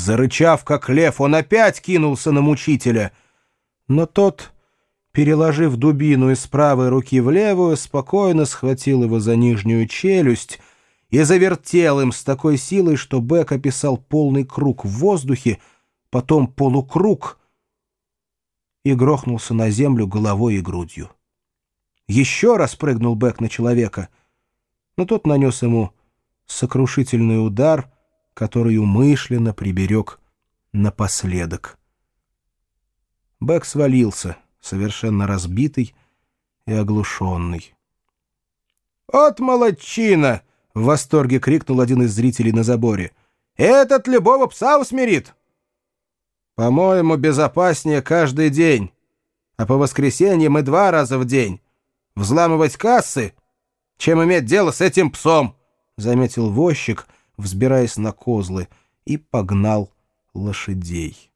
Зарычав, как лев, он опять кинулся на мучителя. Но тот, переложив дубину из правой руки в левую, спокойно схватил его за нижнюю челюсть и завертел им с такой силой, что Бэк описал полный круг в воздухе, потом полукруг и грохнулся на землю головой и грудью. Еще раз прыгнул Бэк на человека, но тот нанес ему сокрушительный удар, который умышленно приберег напоследок. Бэк свалился, совершенно разбитый и оглушенный. «От молодчина!» — в восторге крикнул один из зрителей на заборе. «Этот любого пса усмирит!» «По-моему, безопаснее каждый день, а по воскресеньям и 2 раза в день взламывать кассы, чем иметь дело с этим псом», — заметил возчик, взбираясь на козлы, и погнал лошадей.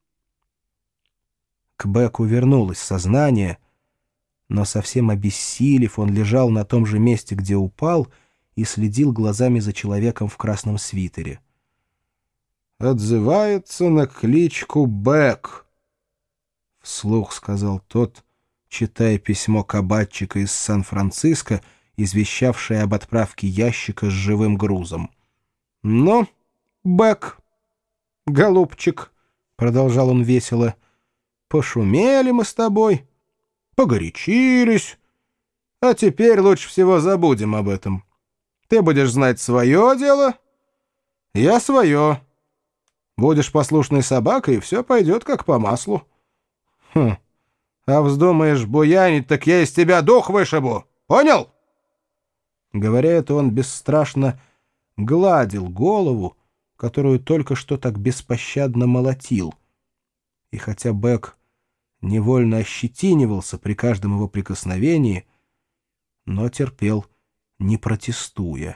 К Бэку вернулось сознание, но совсем обессилев, он лежал на том же месте, где упал, и следил глазами за человеком в красном свитере. «Отзывается на кличку Бэк», — вслух сказал тот, читая письмо кабачика из Сан-Франциско, извещавшее об отправке ящика с живым грузом. «Ну, Бэк, голубчик», — продолжал он весело, — «пошумели мы с тобой, погорячились, а теперь лучше всего забудем об этом. Ты будешь знать свое дело, я свое. Будешь послушной собакой, и все пойдет как по маслу. Хм, а вздумаешь буянить, так я из тебя дух вышибу, понял?» Говоря это, он бесстрашно гладил голову, которую только что так беспощадно молотил. И хотя Бэк невольно ощетинивался при каждом его прикосновении, но терпел, не протестуя.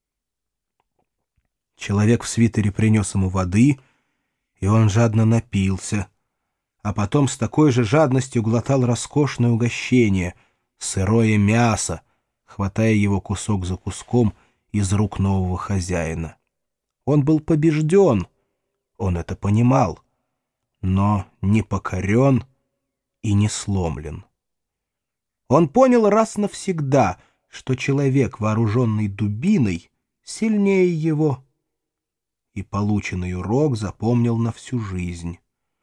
Человек в свитере принес ему воды, и он жадно напился, а потом с такой же жадностью глотал роскошное угощение — сырое мясо, хватая его кусок за куском из рук нового хозяина. Он был побежден, он это понимал, но не покорен и не сломлен. Он понял раз навсегда, что человек, вооруженный дубиной, сильнее его, и полученный урок запомнил на всю жизнь.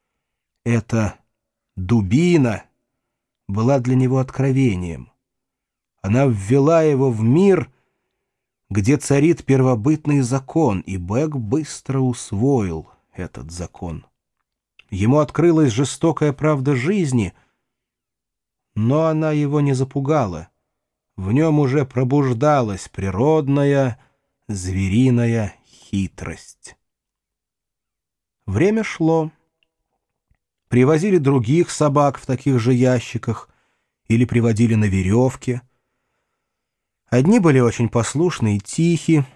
Эта дубина была для него откровением. Она ввела его в мир, где царит первобытный закон, и Бэк быстро усвоил этот закон. Ему открылась жестокая правда жизни, но она его не запугала. В нем уже пробуждалась природная, звериная хитрость. Время шло. Привозили других собак в таких же ящиках или приводили на веревке. Одни были очень послушны и тихи,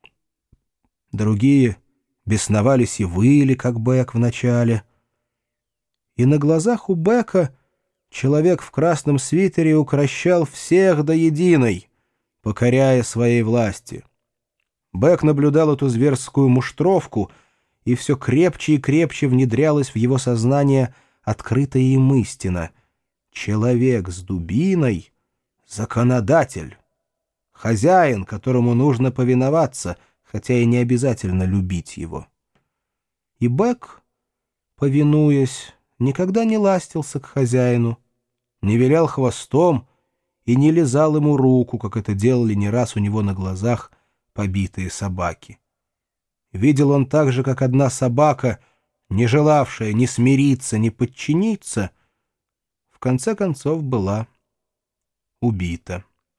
другие бесновались и выли, как Бэк в начале. И на глазах у Бэка человек в красном свитере укрощал всех до единой, покоряя своей власти. Бэк наблюдал эту зверскую муштровку, и все крепче и крепче внедрялась в его сознание открытая им истина. Человек с дубиной — законодатель, хозяин, которому нужно повиноваться, хотя и не обязательно любить его. И Бэк, повинуясь, никогда не ластился к хозяину, не вилял хвостом и не лизал ему руку, как это делали не раз у него на глазах побитые собаки. Видел он так же, как одна собака, не желавшая ни смириться, ни подчиниться, в конце концов была убита.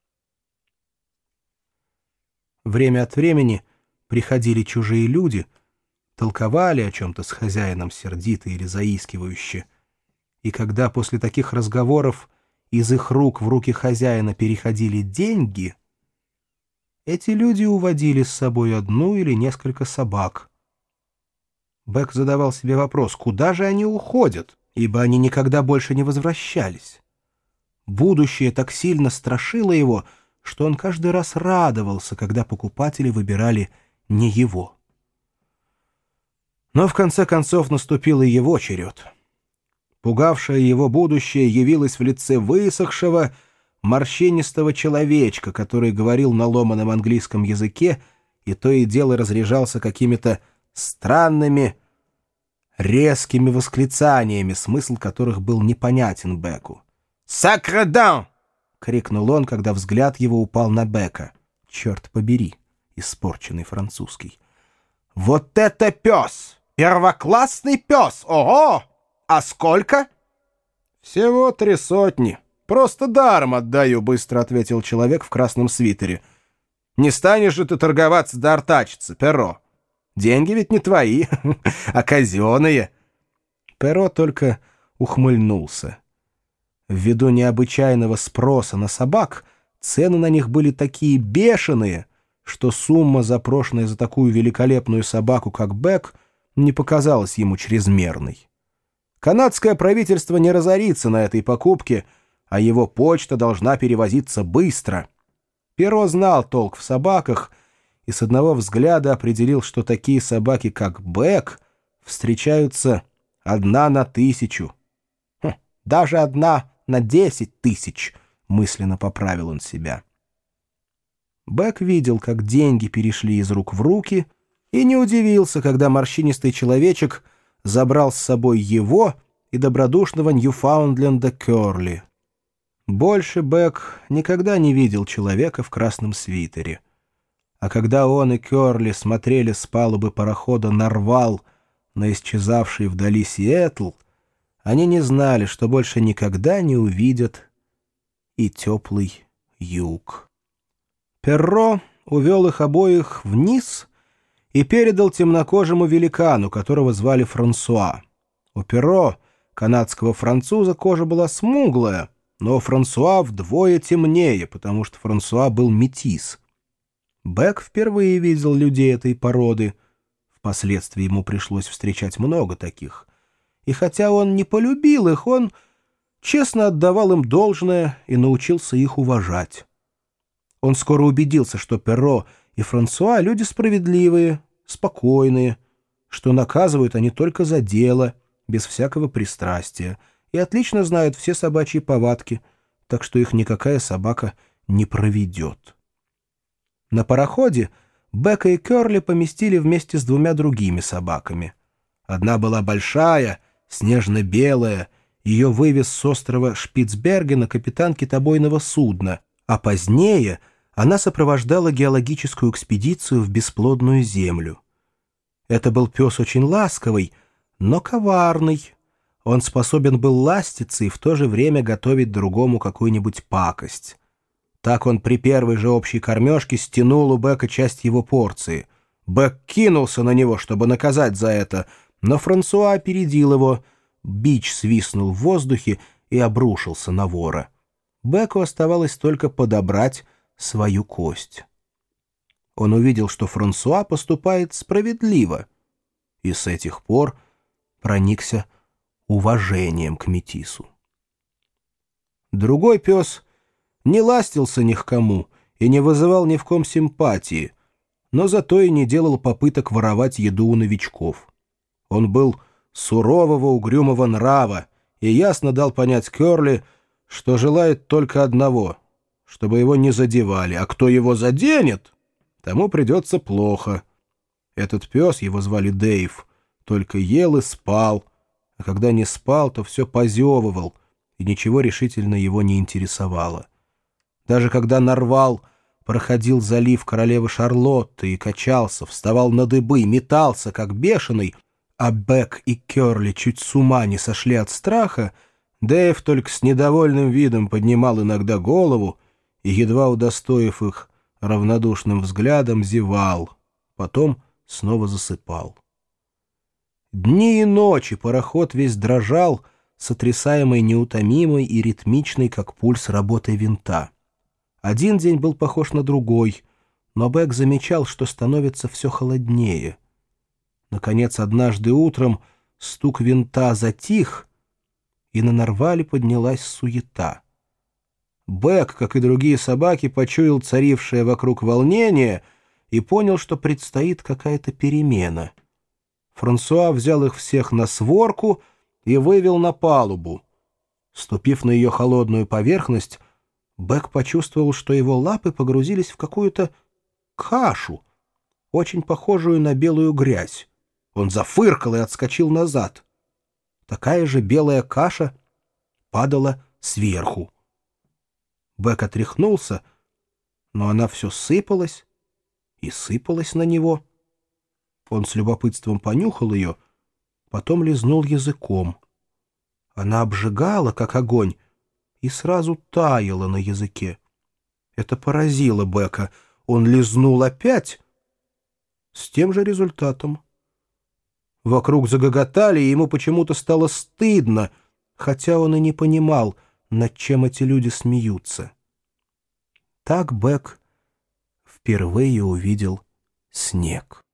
Время от времени приходили чужие люди, толковали о чем-то с хозяином сердито или заискивающе, и когда после таких разговоров из их рук в руки хозяина переходили деньги, эти люди уводили с собой одну или несколько собак. Бэк задавал себе вопрос, куда же они уходят, ибо они никогда больше не возвращались. Будущее так сильно страшило его, что он каждый раз радовался, когда покупатели выбирали не его. Но в конце концов наступил и его черед. Пугавшее его будущее явилось в лице высохшего, морщинистого человечка, который говорил на ломаном английском языке и то и дело разряжался какими-то странными, резкими восклицаниями, смысл которых был непонятен Беку. «Сакредан!» — крикнул он, когда взгляд его упал на Бека. «Черт побери!» — испорченный французский. «Вот это пес! Первоклассный пес! Ого! А сколько?» «Всего 3 сотни. Просто даром отдаю», — быстро ответил человек в красном свитере. «Не станешь же ты торговаться да артачиться, Перо. Деньги ведь не твои, а казенные». Перо только ухмыльнулся. Ввиду необычайного спроса на собак цены на них были такие бешеные, что сумма, запрошенная за такую великолепную собаку, как Бек, не показалась ему чрезмерной. Канадское правительство не разорится на этой покупке, а его почта должна перевозиться быстро. Перо знал толк в собаках и с одного взгляда определил, что такие собаки, как Бек, встречаются 1 на 1000. Даже 1 на 10 000, мысленно поправил он себя. Бек видел, как деньги перешли из рук в руки, и не удивился, когда морщинистый человечек забрал с собой его и добродушного Ньюфаундленда Кёрли. Больше Бек никогда не видел человека в красном свитере. А когда он и Кёрли смотрели с палубы парохода «Нарвал» на исчезавший вдали Сиэтл, они не знали, что больше никогда не увидят и теплый юг. Перро увел их обоих вниз и передал темнокожему великану, которого звали Франсуа. У Перро, канадского француза, кожа была смуглая, но у Франсуа вдвое темнее, потому что Франсуа был метис. Бек впервые видел людей этой породы. Впоследствии ему пришлось встречать много таких. И хотя он не полюбил их, он честно отдавал им должное и научился их уважать. Он скоро убедился, что Перро и Франсуа — люди справедливые, спокойные, что наказывают они только за дело, без всякого пристрастия, и отлично знают все собачьи повадки, так что их никакая собака не проведет. На пароходе Бека и Кёрли поместили вместе с 2 другими собаками. Одна была большая, снежно-белая, ее вывез с острова Шпицбергена капитан китобойного судна, а позднее она сопровождала геологическую экспедицию в бесплодную землю. Это был пес очень ласковый, но коварный. Он способен был ластиться и в то же время готовить другому какую-нибудь пакость. Так он при первой же общей кормежке стянул у Бека часть его порции. Бек кинулся на него, чтобы наказать за это, но Франсуа опередил его. Бич свистнул в воздухе и обрушился на вора. Беку оставалось только подобрать свою кость. Он увидел, что Франсуа поступает справедливо, и с этих пор проникся уважением к метису. Другой пес не ластился ни к кому и не вызывал ни в ком симпатии, но зато и не делал попыток воровать еду у новичков. Он был сурового угрюмого нрава и ясно дал понять Кёрли, что желает только одного — чтобы его не задевали, а кто его заденет, тому придется плохо. Этот пес, его звали Дэйв, только ел и спал, а когда не спал, то все позевывал, и ничего решительно его не интересовало. Даже когда Нарвал проходил залив королевы Шарлотты и качался, вставал на дыбы, метался, как бешеный, а Бек и Кёрли чуть с ума не сошли от страха, Дэйв только с недовольным видом поднимал иногда голову и, едва удостоив их равнодушным взглядом, зевал, потом снова засыпал. Дни и ночи пароход весь дрожал, сотрясаемый неутомимой и ритмичной, как пульс, работой винта. Один день был похож на другой, но Бек замечал, что становится все холоднее. Наконец, однажды утром стук винта затих, и на Нарвале поднялась суета. Бек, как и другие собаки, почуял царившее вокруг волнение и понял, что предстоит какая-то перемена. Франсуа взял их всех на сворку и вывел на палубу. Ступив на ее холодную поверхность, Бэк почувствовал, что его лапы погрузились в какую-то кашу, очень похожую на белую грязь. Он зафыркал и отскочил назад. Такая же белая каша падала сверху. Бэк отряхнулся, но она все сыпалась и сыпалась на него. Он с любопытством понюхал ее, потом лизнул языком. Она обжигала, как огонь, и сразу таяла на языке. Это поразило Бэка. Он лизнул опять с тем же результатом. Вокруг загоготали, и ему почему-то стало стыдно, хотя он и не понимал, над чем эти люди смеются. Так Бэк впервые увидел снег.